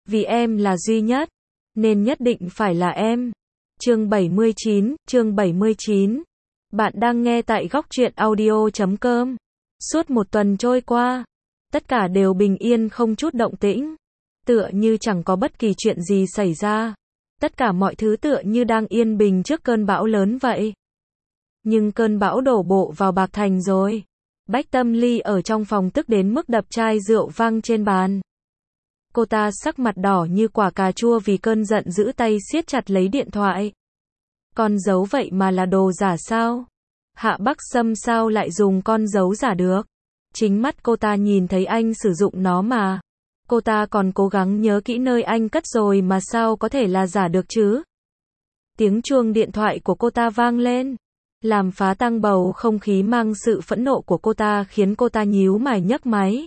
Vì em là duy nhất, nên nhất định phải là em. Chương 79. Bạn đang nghe tại góc truyện audio.com. Suốt một tuần trôi qua, tất cả đều bình yên không chút động tĩnh. Tựa như chẳng có bất kỳ chuyện gì xảy ra. Tất cả mọi thứ tựa như đang yên bình trước cơn bão lớn vậy. Nhưng cơn bão đổ bộ vào Bạc Thành rồi. Bách Tâm Ly ở trong phòng tức đến mức đập chai rượu văng trên bàn. Cô ta sắc mặt đỏ như quả cà chua vì cơn giận giữ tay siết chặt lấy điện thoại. Con dấu vậy mà là đồ giả sao? Hạ Bắc Sâm sao lại dùng con dấu giả được? Chính mắt cô ta nhìn thấy anh sử dụng nó mà. Cô ta còn cố gắng nhớ kỹ nơi anh cất rồi mà sao có thể là giả được chứ? Tiếng chuông điện thoại của cô ta vang lên, làm phá tăng bầu không khí mang sự phẫn nộ của cô ta khiến cô ta nhíu mày nhấc máy.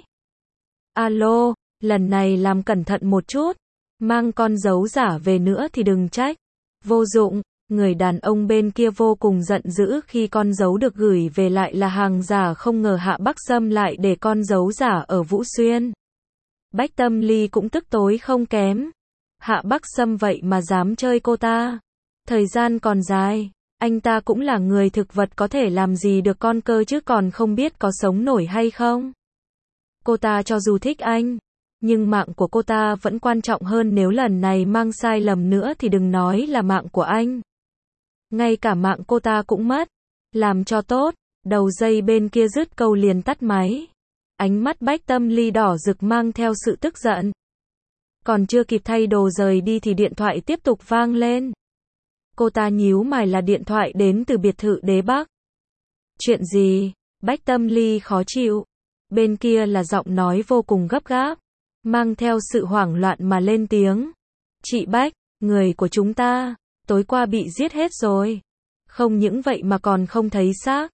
Alo, lần này làm cẩn thận một chút, mang con dấu giả về nữa thì đừng trách. Vô dụng, người đàn ông bên kia vô cùng giận dữ khi con dấu được gửi về lại là hàng giả, không ngờ Hạ Bắc Sâm lại để con dấu giả ở Vũ Xuyên. Bách Tâm Ly cũng tức tối không kém. Hạ Bắc Sâm vậy mà dám chơi cô ta. Thời gian còn dài, anh ta cũng là người thực vật có thể làm gì được con cơ chứ còn không biết có sống nổi hay không. Cô ta cho dù thích anh, nhưng mạng của cô ta vẫn quan trọng hơn, nếu lần này mang sai lầm nữa thì đừng nói là mạng của anh. Ngay cả mạng cô ta cũng mất. Làm cho tốt, đầu dây bên kia dứt câu liền tắt máy. Ánh mắt Bách Tâm Ly đỏ rực mang theo sự tức giận. Còn chưa kịp thay đồ rời đi thì điện thoại tiếp tục vang lên. Cô ta nhíu mày, là điện thoại đến từ biệt thự Đế Bắc. Chuyện gì? Bách Tâm Ly khó chịu. Bên kia là giọng nói vô cùng gấp gáp, mang theo sự hoảng loạn mà lên tiếng. Chị Bách, người của chúng ta, tối qua bị giết hết rồi. Không những vậy mà còn không thấy xác.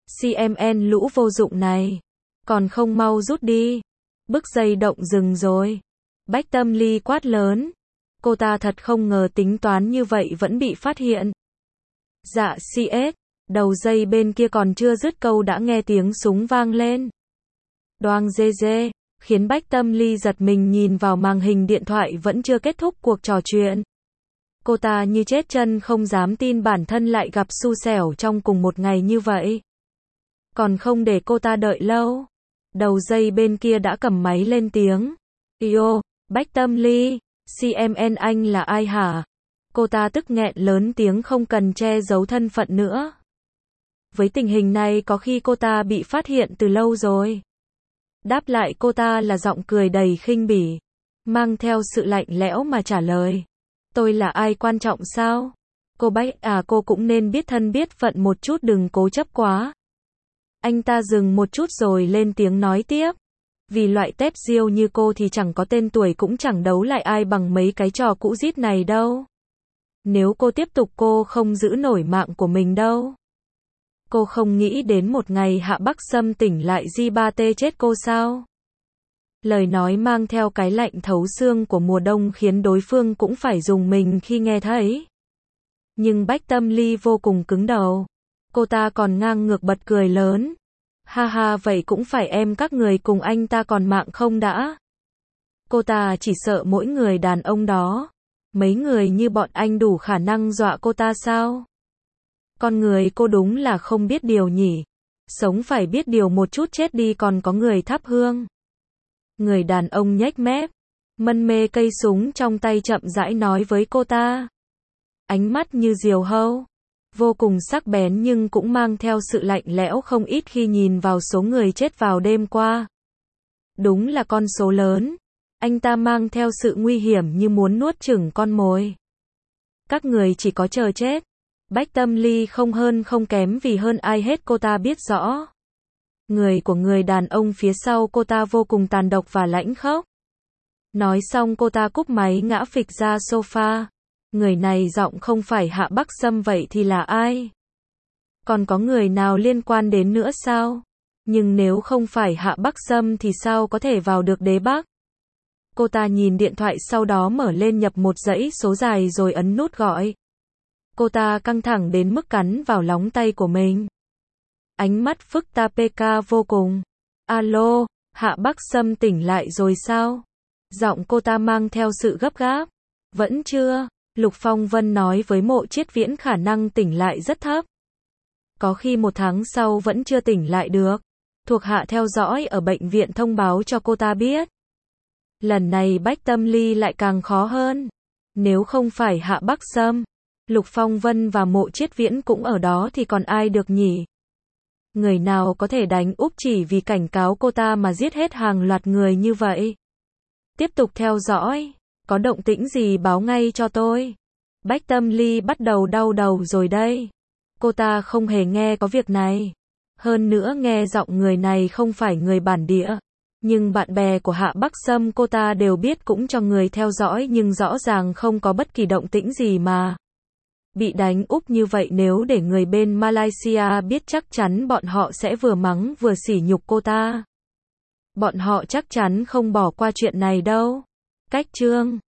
CMN lũ vô dụng này, còn không mau rút đi. Bức dây động rừng rồi. Bách Tâm Ly quát lớn. Cô ta thật không ngờ tính toán như vậy vẫn bị phát hiện. Dạ CS, đầu dây bên kia còn chưa dứt câu đã nghe tiếng súng vang lên. Đoang dê dê, khiến Bách Tâm Ly giật mình nhìn vào màn hình điện thoại vẫn chưa kết thúc cuộc trò chuyện. Cô ta như chết chân không dám tin bản thân lại gặp xui xẻo trong cùng một ngày như vậy. Còn không để cô ta đợi lâu, đầu dây bên kia đã cầm máy lên tiếng. Yo, Bách Tâm Ly, CMN anh là ai hả? Cô ta tức nghẹn lớn tiếng không cần che giấu thân phận nữa. Với tình hình này có khi cô ta bị phát hiện từ lâu rồi. Đáp lại cô ta là giọng cười đầy khinh bỉ, mang theo sự lạnh lẽo mà trả lời. Tôi là ai quan trọng sao? Cô Bách à, cô cũng nên biết thân biết phận một chút, đừng cố chấp quá. Anh ta dừng một chút rồi lên tiếng nói tiếp. Vì loại tép diêu như cô thì chẳng có tên tuổi cũng chẳng đấu lại ai bằng mấy cái trò cũ rít này đâu. Nếu cô tiếp tục cô không giữ nổi mạng của mình đâu. Cô không nghĩ đến một ngày Hạ Bắc Sâm tỉnh lại G3T chết cô sao? Lời nói mang theo cái lạnh thấu xương của mùa đông khiến đối phương cũng phải rùng mình khi nghe thấy. Nhưng Bách Tâm Ly vô cùng cứng đầu. Cô ta còn ngang ngược bật cười lớn. Ha ha, vậy cũng phải em các người cùng anh ta còn mạng không đã? Cô ta chỉ sợ mỗi người đàn ông đó. Mấy người như bọn anh đủ khả năng dọa cô ta sao? Con người cô đúng là không biết điều nhỉ. Sống phải biết điều một chút, chết đi còn có người thắp hương. Người đàn ông nhếch mép, mân mê cây súng trong tay chậm rãi nói với cô ta. Ánh mắt như diều hâu, vô cùng sắc bén nhưng cũng mang theo sự lạnh lẽo không ít khi nhìn vào số người chết vào đêm qua. Đúng là con số lớn. Anh ta mang theo sự nguy hiểm như muốn nuốt chửng con mồi. Các người chỉ có chờ chết. Bách Tâm Ly không hơn không kém vì hơn ai hết cô ta biết rõ. Người của người đàn ông phía sau cô ta vô cùng tàn độc và lãnh khốc. Nói xong cô ta cúp máy ngã phịch ra sofa. Người này giọng không phải Hạ Bắc Sâm vậy thì là ai? Còn có người nào liên quan đến nữa sao? Nhưng nếu không phải Hạ Bắc Sâm thì sao có thể vào được Đế Bắc? Cô ta nhìn điện thoại sau đó mở lên nhập một dãy số dài rồi ấn nút gọi. Cô ta căng thẳng đến mức cắn vào lóng tay của mình. Ánh mắt phức tạp PK vô cùng. Alo, Hạ Bắc Sâm tỉnh lại rồi sao? Giọng cô ta mang theo sự gấp gáp. Vẫn chưa, Lục Phong Vân nói với Mộ Chiết Viễn khả năng tỉnh lại rất thấp. Có khi 1 tháng sau vẫn chưa tỉnh lại được. Thuộc hạ theo dõi ở bệnh viện thông báo cho cô ta biết. Lần này Bách Tâm Ly lại càng khó hơn. Nếu không phải Hạ Bắc Sâm, Lục Phong Vân và Mộ Chiết Viễn cũng ở đó thì còn ai được nhỉ? Người nào có thể đánh úp chỉ vì cảnh cáo cô ta mà giết hết hàng loạt người như vậy? Tiếp tục theo dõi, có động tĩnh gì báo ngay cho tôi. Bách Tâm Ly bắt đầu đau đầu rồi đây. Cô ta không hề nghe có việc này. Hơn nữa nghe giọng người này không phải người bản địa. Nhưng bạn bè của Hạ Bắc Sâm cô ta đều biết cũng cho người theo dõi nhưng rõ ràng không có bất kỳ động tĩnh gì mà. Bị đánh úp như vậy nếu để người bên Malaysia biết chắc chắn bọn họ sẽ vừa mắng vừa sỉ nhục cô ta. Bọn họ chắc chắn không bỏ qua chuyện này đâu. Cách chương